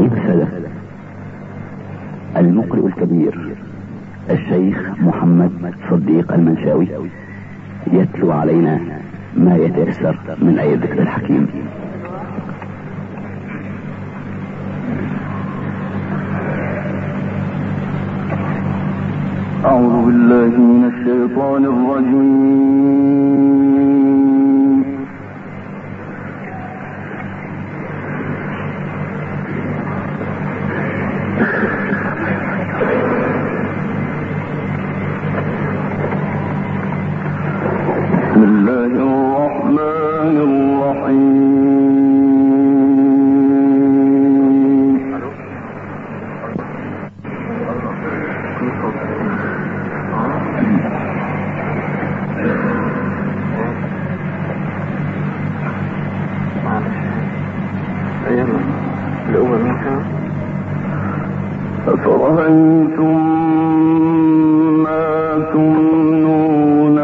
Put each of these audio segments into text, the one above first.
أيها السادة، المقرئ الكبير الشيخ محمد صديق المنشاوي يتلو علينا ما يتيسر من آية الذكر الحكيم. أعوذ بالله من الشيطان الرجيم. بسم الله الرحمن الرحيم. أفرأيتم ما تمنون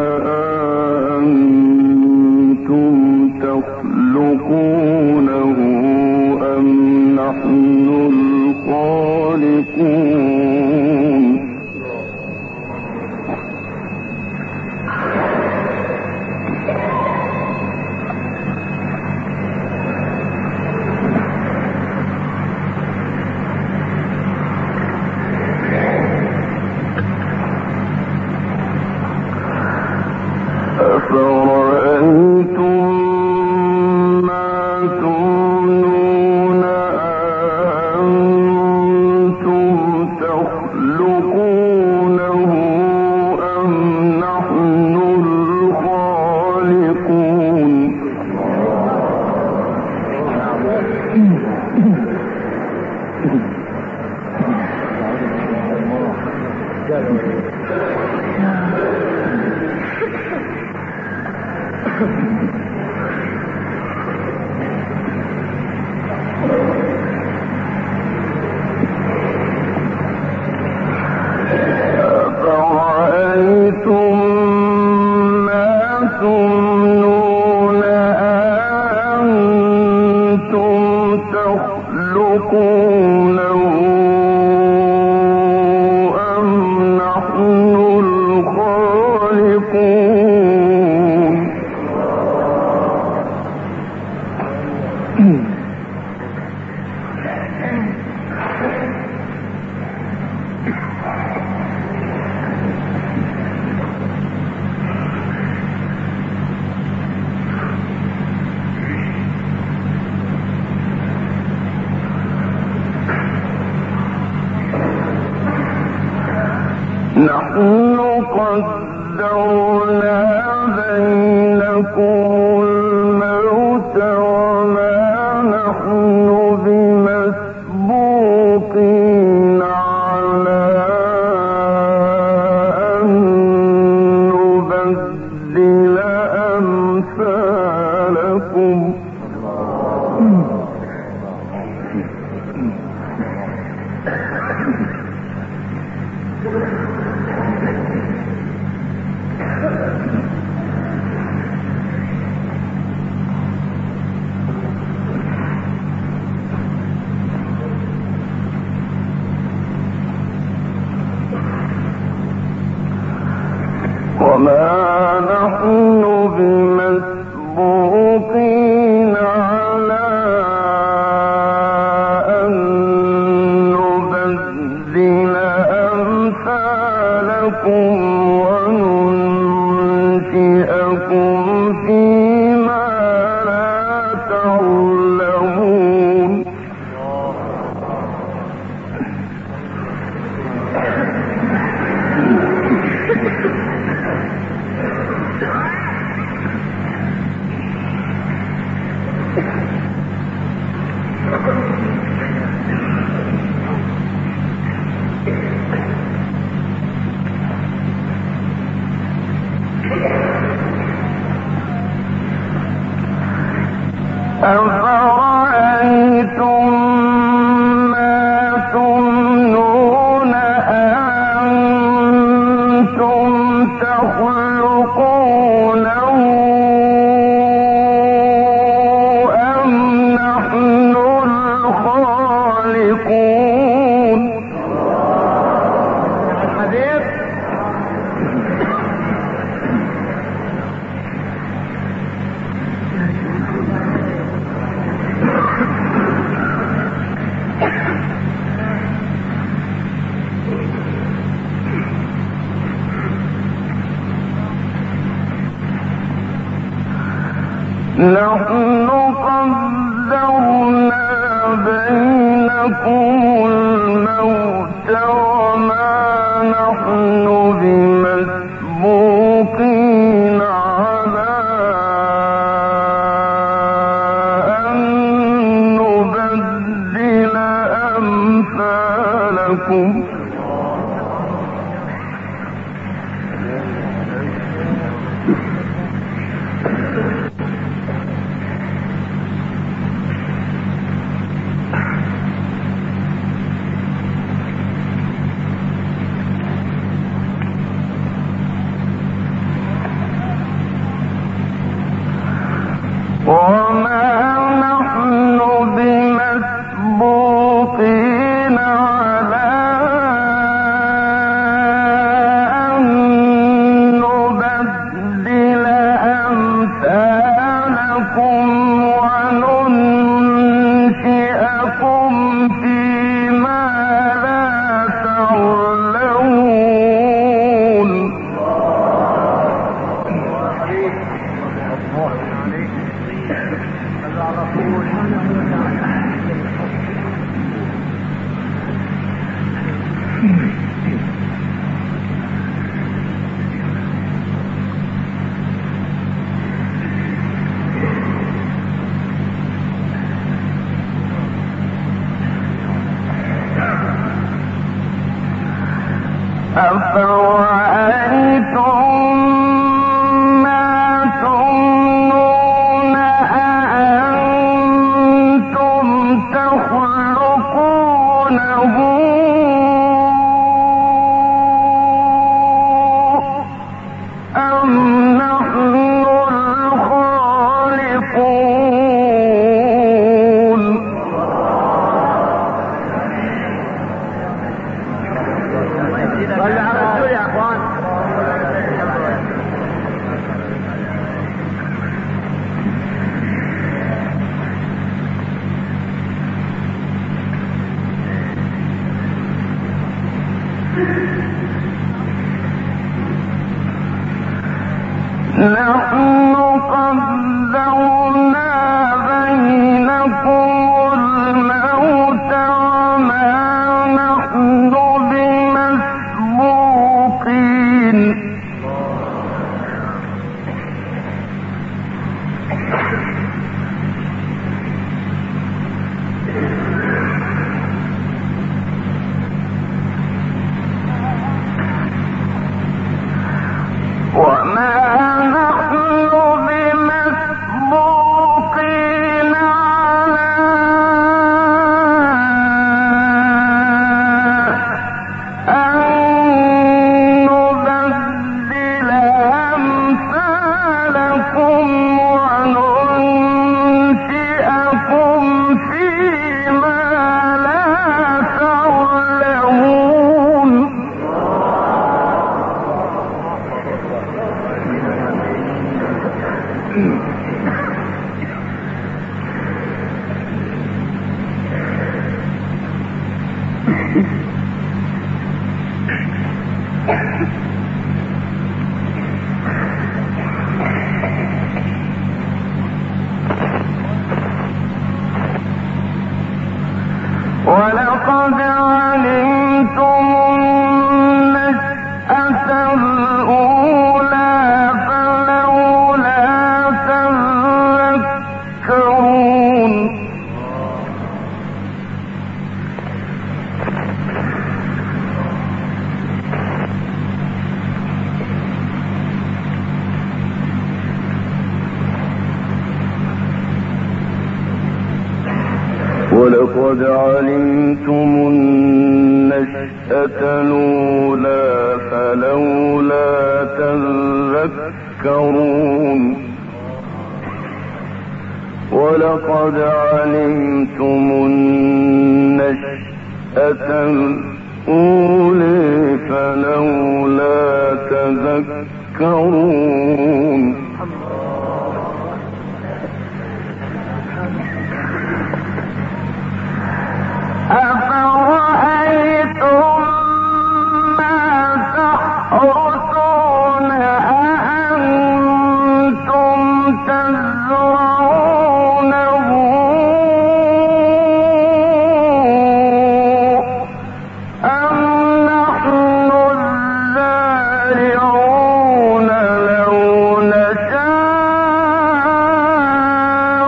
أأنتم تخلقونه أم نحن الخالقون. أفرأيتم ما تمنون أأنتم تخلقونه أم نحن الخالقون. أفرأيتم ما تمنون أأنتم تخلقونه أم نحن الخالقون. نحن قدرنا بينكم الموت وما نحن بمسبوقين على أن نبدل أمثالكم. وما نحن بمسبوقين على أن نبدل أمثالكم وننشئكم فيما لا تعلمون. الخالقون. نحن قدرنا بينكم الموت وما نحن بمسبوقين على أن نبدل أمثالكم. وما نحن بمسبوقين على أن نبدل أمثالكم وننشئكم فيما لا تعلمون. أفرأيتم ما تمنون أأنتم تخلقونه أم نحن الخالقون؟ نحن قدرنا بينكم الموت وما نحن بمسبوقين. وما نحن بمسبوقين على أن نبدل أمثالكم وننشئكم فيما لا تعلمون. ولقد علمتم النشأة الأولى فلولا تذكرون. ولقد علمتم النشأة الأولى فلولا تذكرون. ولقد علمتم النشأة الأولى فلولا تذكرون أفرأيتم ما تحرثون أأنتم تزرعونه أم نحن الزارعون لو نشاء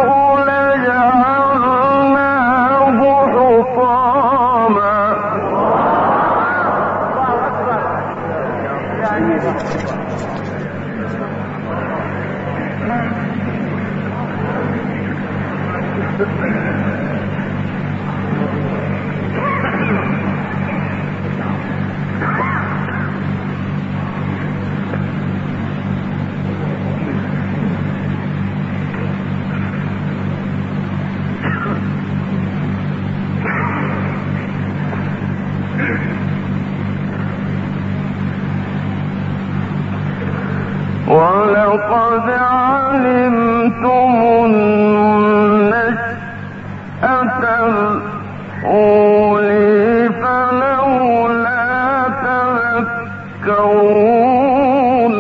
لجعلناه حطاما ولقد علمتم النشأة الأولى فلولا تذكرون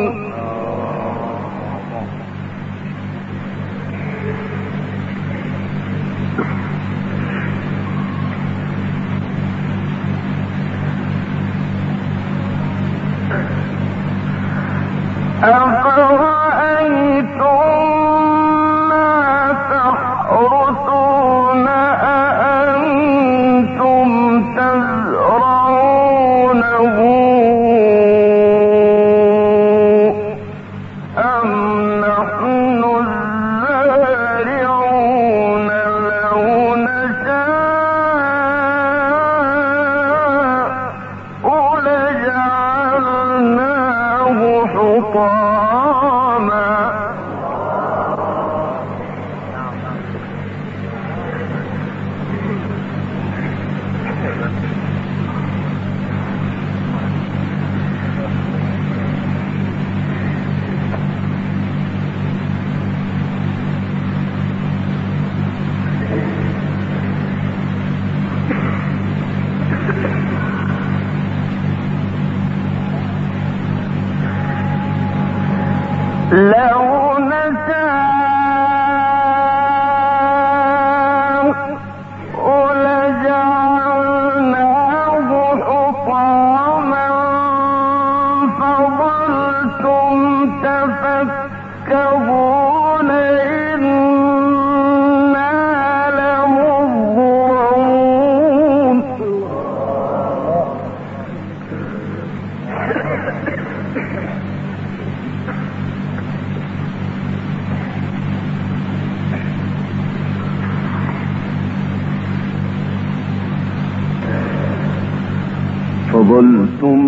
أفرأيتم ما تحرثون أأنتم تزرعونه أم نحن الزارعون لو نشاء لجعلناه حطاما لو نشاء لجعلناه حطاما فظلتم تفكهون إنا لمغرمون فظلتم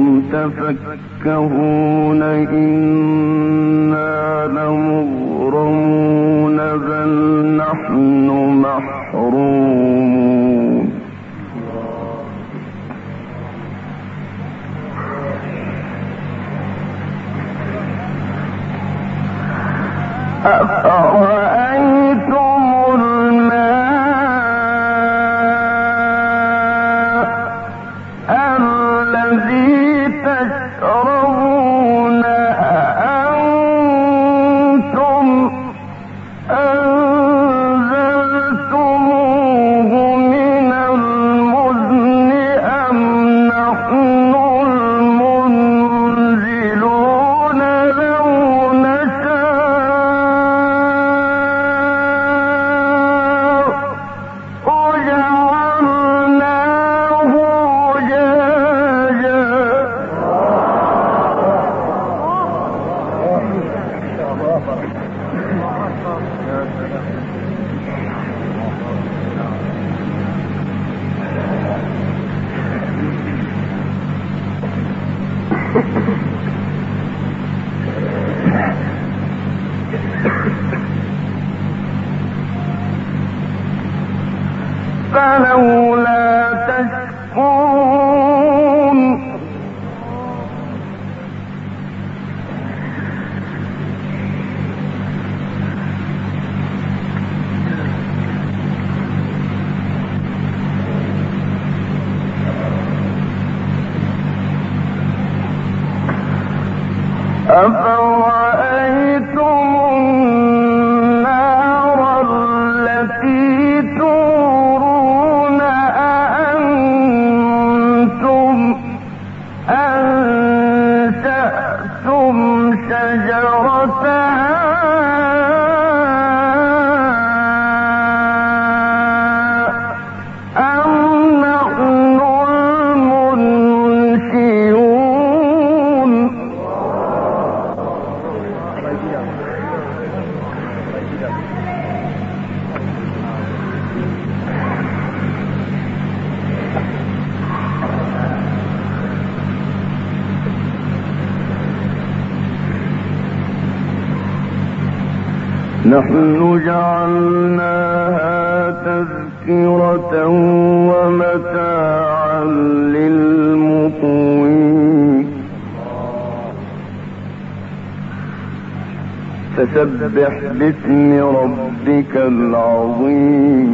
تفكهون إنا لمغرمون بل نحن محرومون أفرأيتم الماء الذي تشربون أأنتم أنزلتموه من المزن أم نحن المنزلون لو نشاء أفرأيتم النار التي تورون أأنتم أنشأتم شجرتها أم نحن المنشئون نحن جعلناها تذكرة ومتاعا للمقوين فسبح باسم ربك العظيم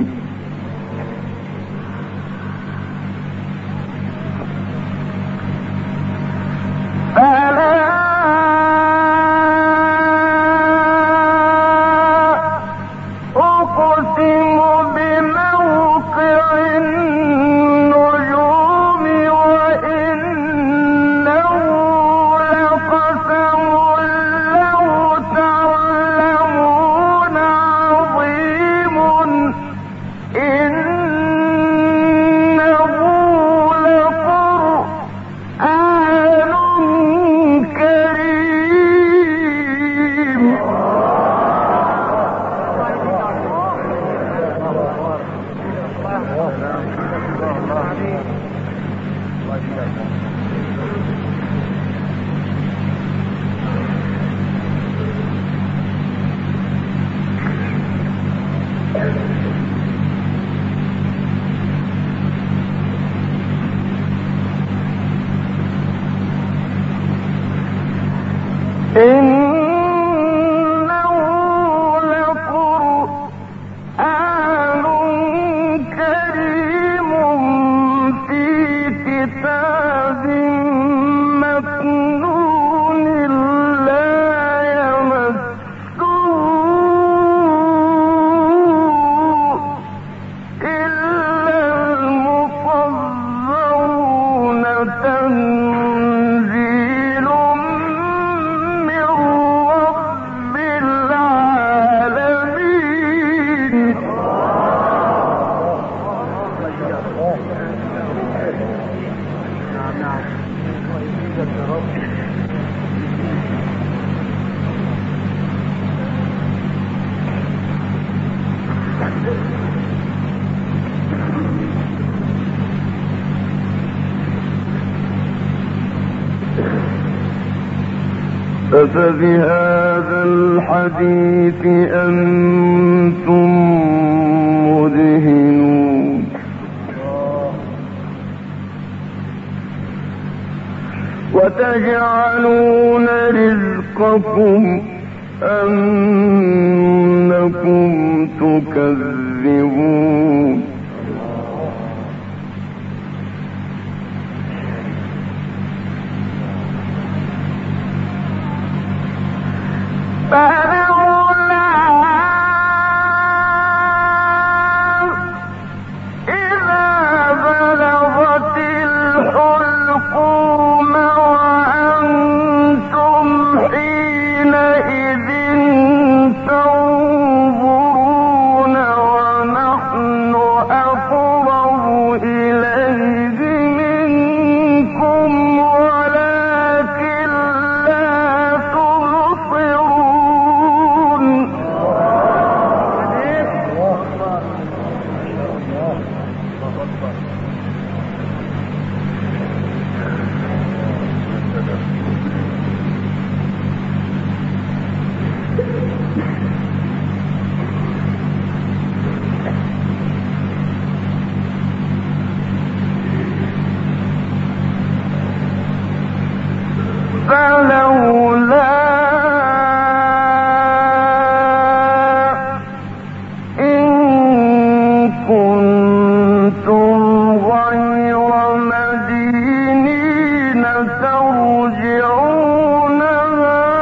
أفبهذا الحديث أنتم مدهنون وتجعلون رزقكم أنكم تكذبون فلولا إذا بلغت الحلقوم وأنتم حينئذ تنظرون ونحن أقرب إليه منكم ولكن لا تبصرون فلولا إن كنتم غير مدينين ترجعونها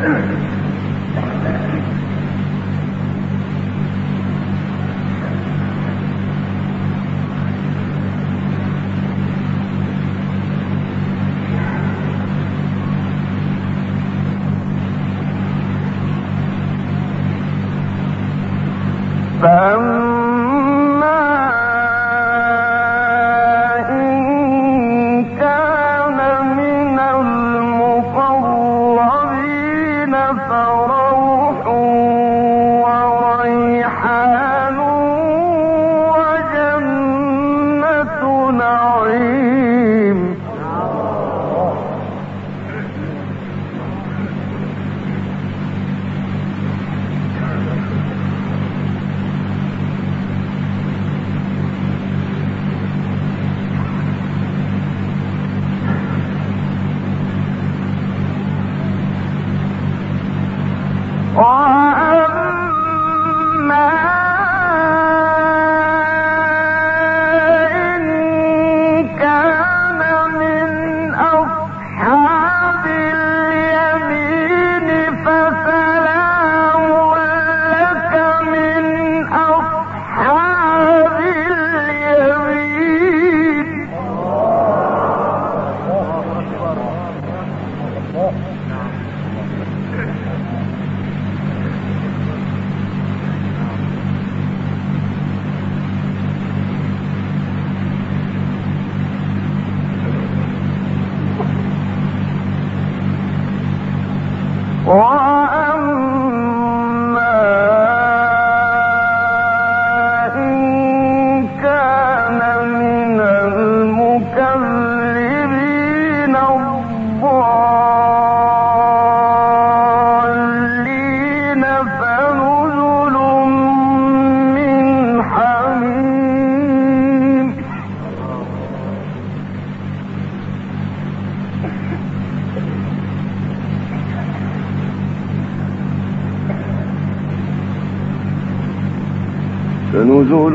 فنزل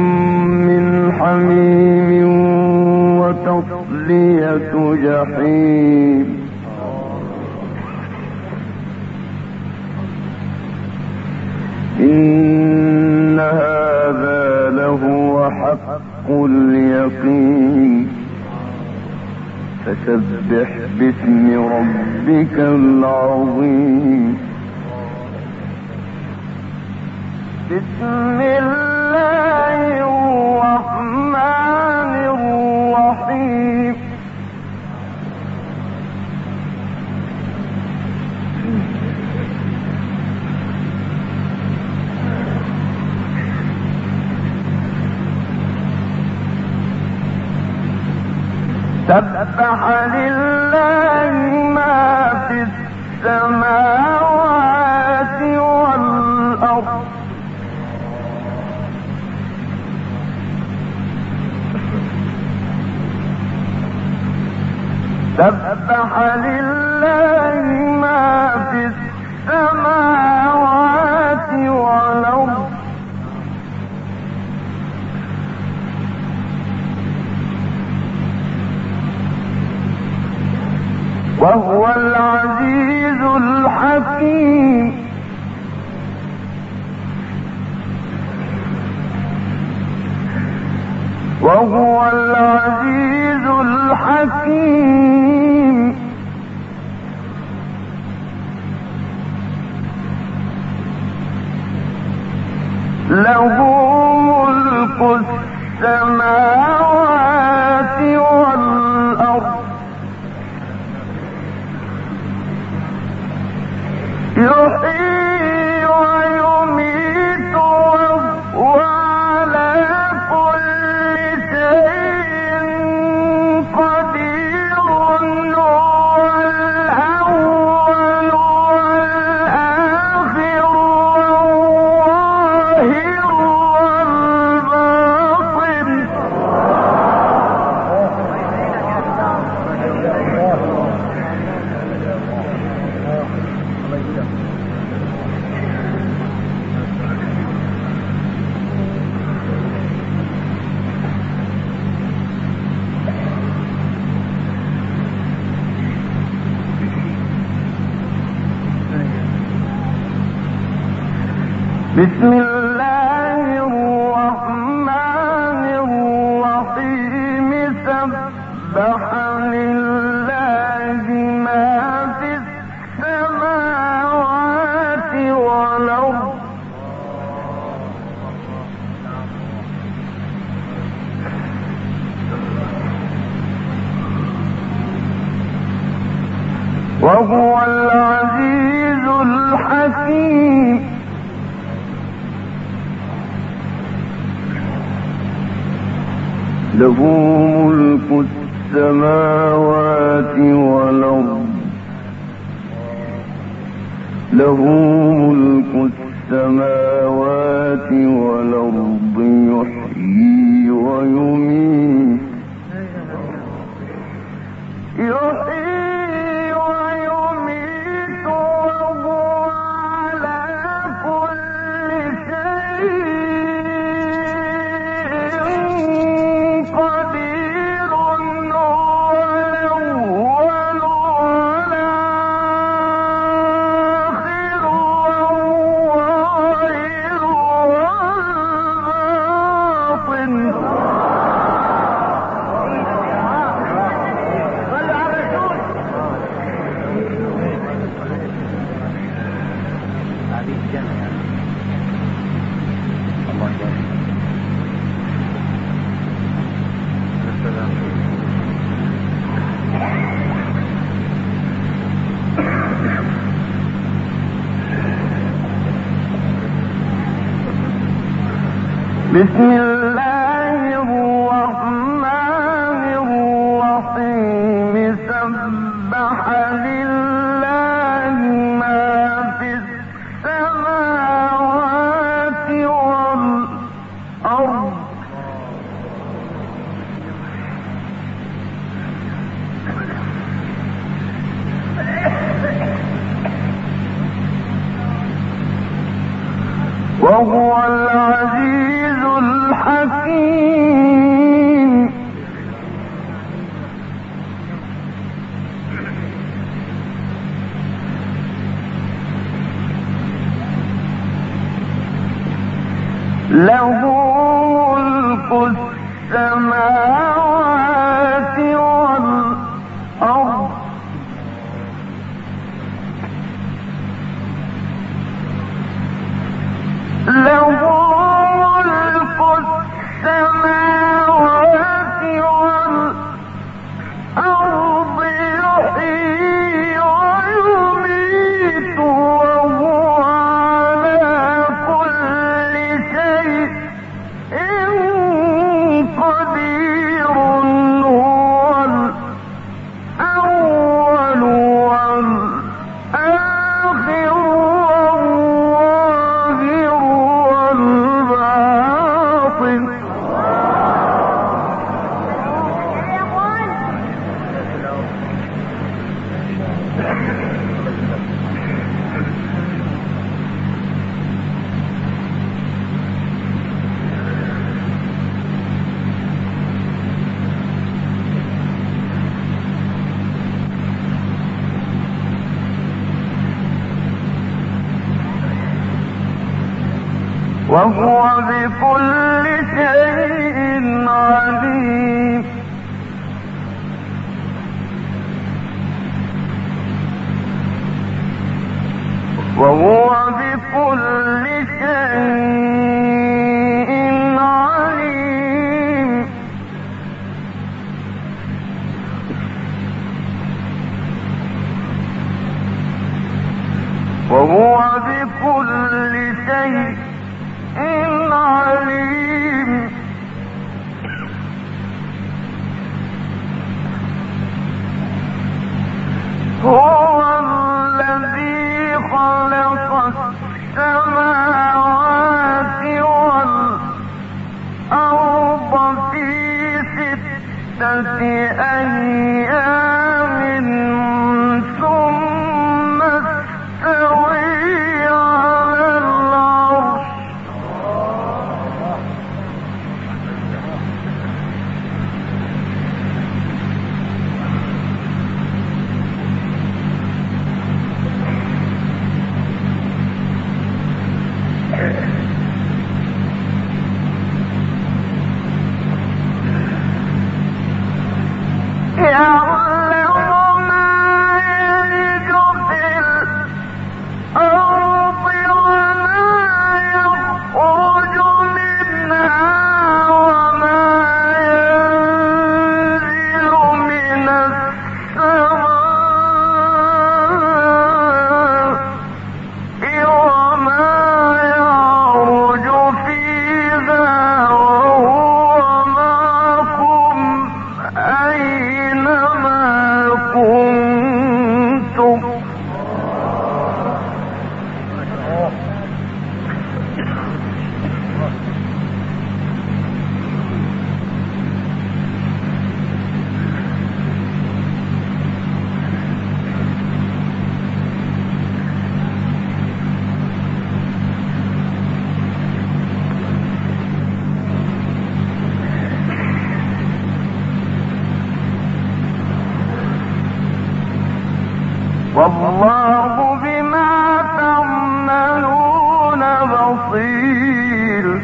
من حميم وتصلية جحيم إن هذا لهو حق اليقين فسبح باسم ربك العظيم. بسم الله الرحمن الرحيم. سبح لله ما في السماوات والأرض سبح لله ما في السماوات والأرض وهو العزيز الحكيم. وهو العزيز الحكيم. له ملك السماوات والأرض يحيي ويميت وهو على كل شيء قدير. هو الأول والآخر والظاهر والباطن. بسم الله الرحمن الرحيم سبح لله ما في السماوات والأرض وهو العزيز الحكيم له ملك السماوات والأرض له ملك السماوات والأرض يحيي ويميت وهو على كل شيء قدير والأول والآخر والظاهر بسم الله الرحمن الرحيم سبح لله ما في السماوات والأرض وهو العزيز الحكيم له ملك السماوات والأرض له ملك السماوات والأرض يحيي ويميت وهو على كل شيء قدير هو الأول والآخر والظاهر والباطن وهو بكل شيء عليم وهو بكل شيء عليم وهو بكل شيء عليم هو الذي خلق السماوات والأرض في 6 أيام ثم استوى على العرش والله بما تعملون بصير.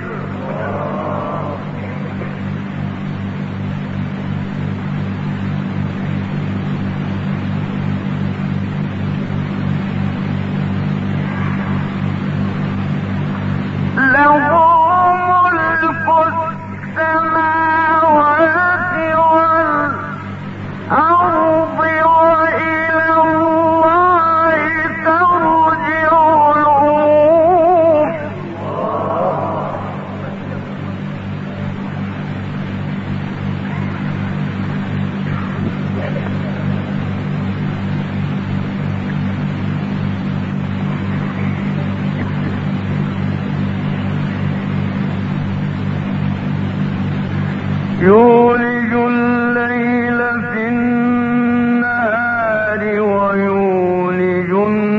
له ملك السماوات والأرض وإلى الله ترجع الأمور. يولج الليل في النهار ويولج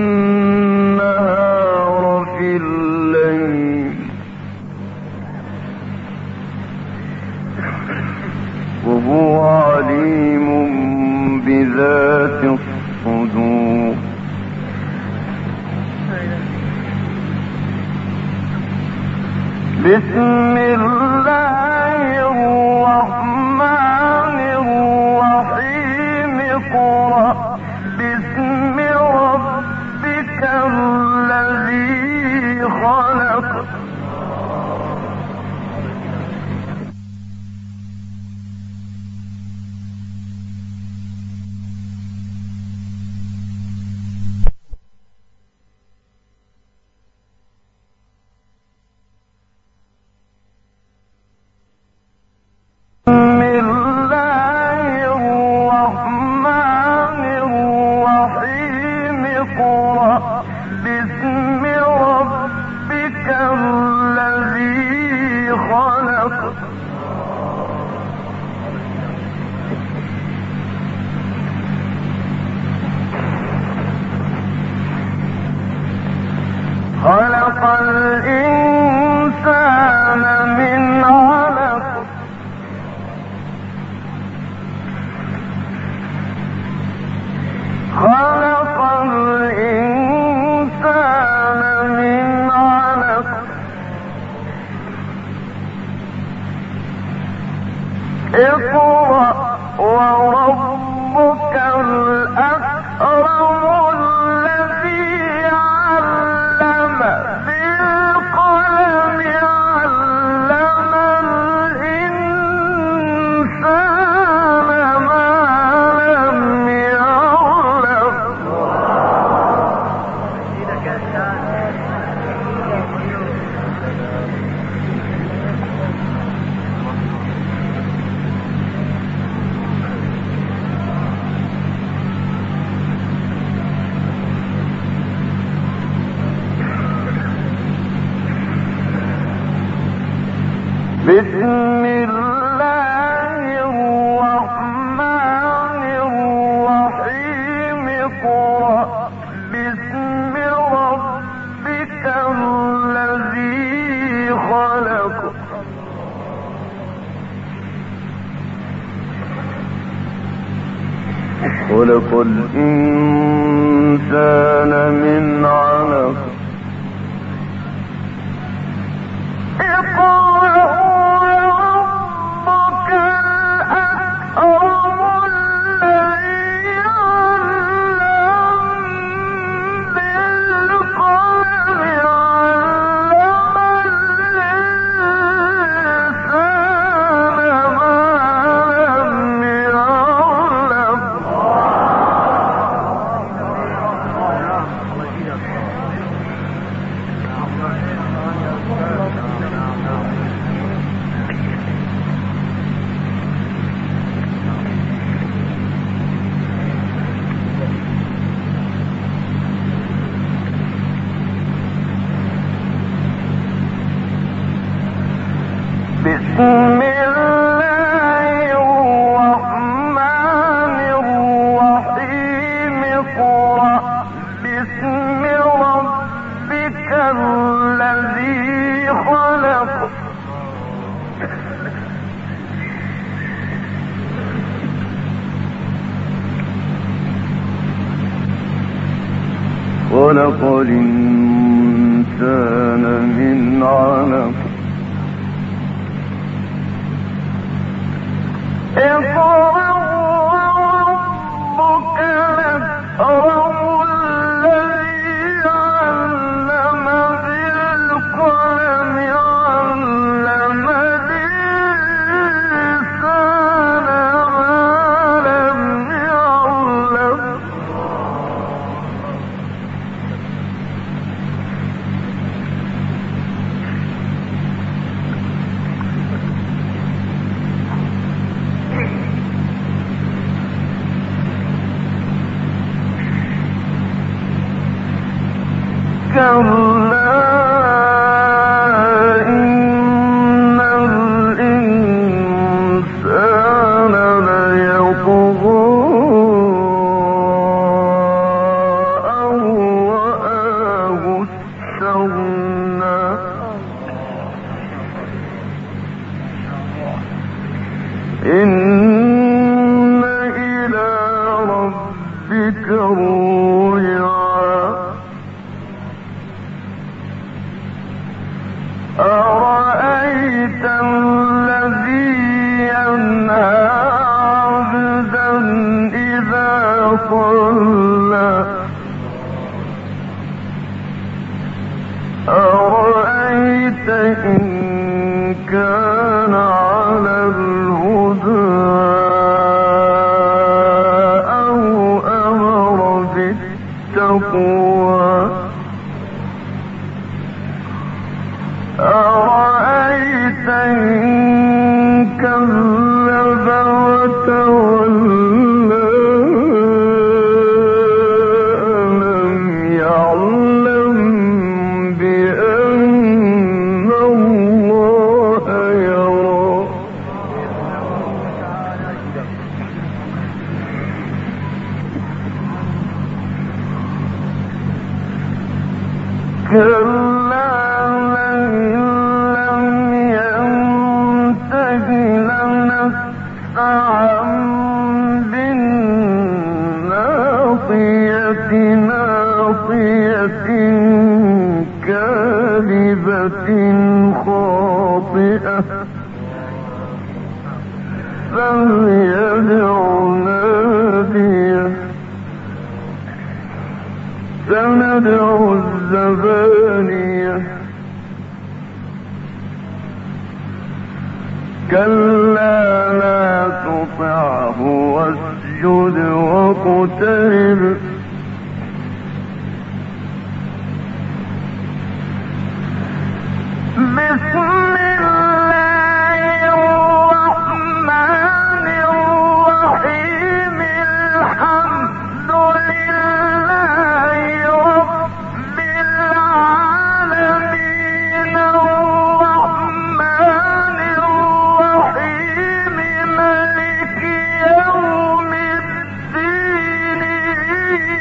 النهار في الليل وهو عليم بذات الصدور. بسم الله الرحمن الرحيم. اقرأ باسم ربك الذي خلق. خلق الإنسان من علق. خلق الإنسان من علق. اقرأ وربك الأكرم الذي علم بالقلم علم الإنسان ما لم يعلم. بسم الله الرحمن الرحيم. اقرأ باسم ربك الذي خلق. خلق الإنسان من علق. بسم الله الرحمن الرحيم. اقرأ باسم ربك الذي خلق. خلق الإنسان من علق اقرأ وربك الأكرم الذي علم بالقلم علم الإنسان ما لم يعلم كلا إن الإنسان ليطغى أن رآه استغنى إن إلى ربك الرجعى أرأيت الذي ينهى عبدا إذا صلى أرأيت إن كان على الهدى أو أمر بالتقوى أرأيت إن كذب وتولى ألم يعلم بأن الله يرى كلا كاذبة خاطئة فليدع ناديه سندع الزبانية كلا لا تطعه واسجد واقترب بسم الله الرحمن الرحيم الحمد لله رب العالمين الرحمن الرحيم مالك يوم الدين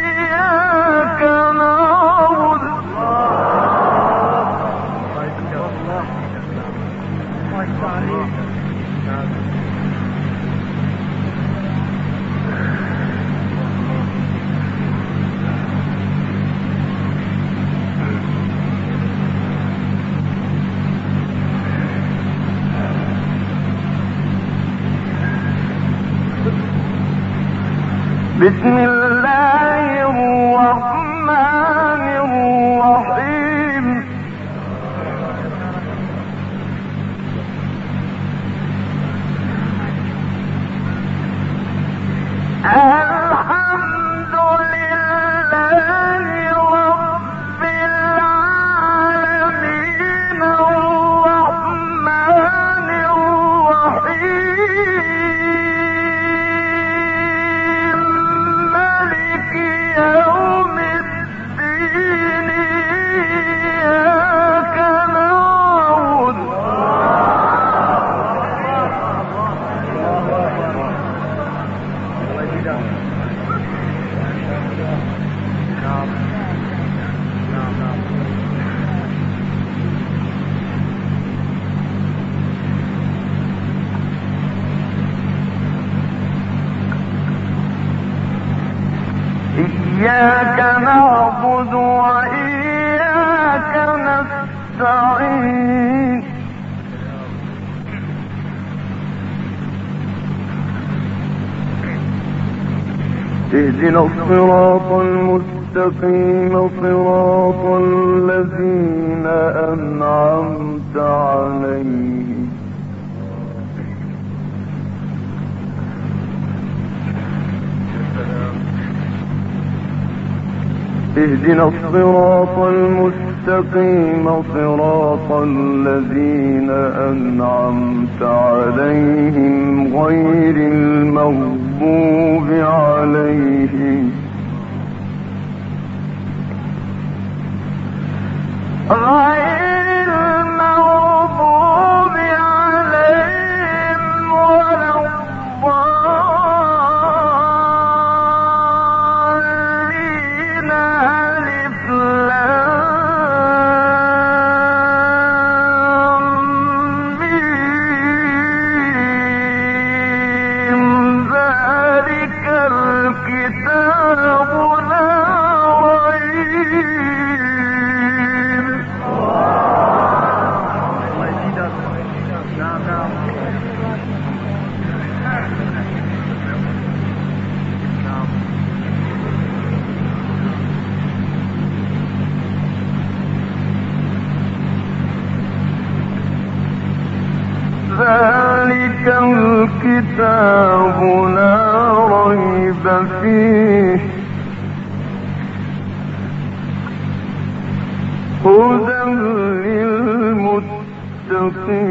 إياك نعبد وإياك نستعين اهدنا الصراط المستقيم صراط الذين أنعمت عليهم اهدنا الصراط المستقيم صراط الذين أنعمت عليهم غير المغضوب عليهم غير المغضوب عليهم ولا الضالين ألف لام ميم ذلك الكتاب لا ريب ذلك الكتاب لا ريب فيه هدى للمتقين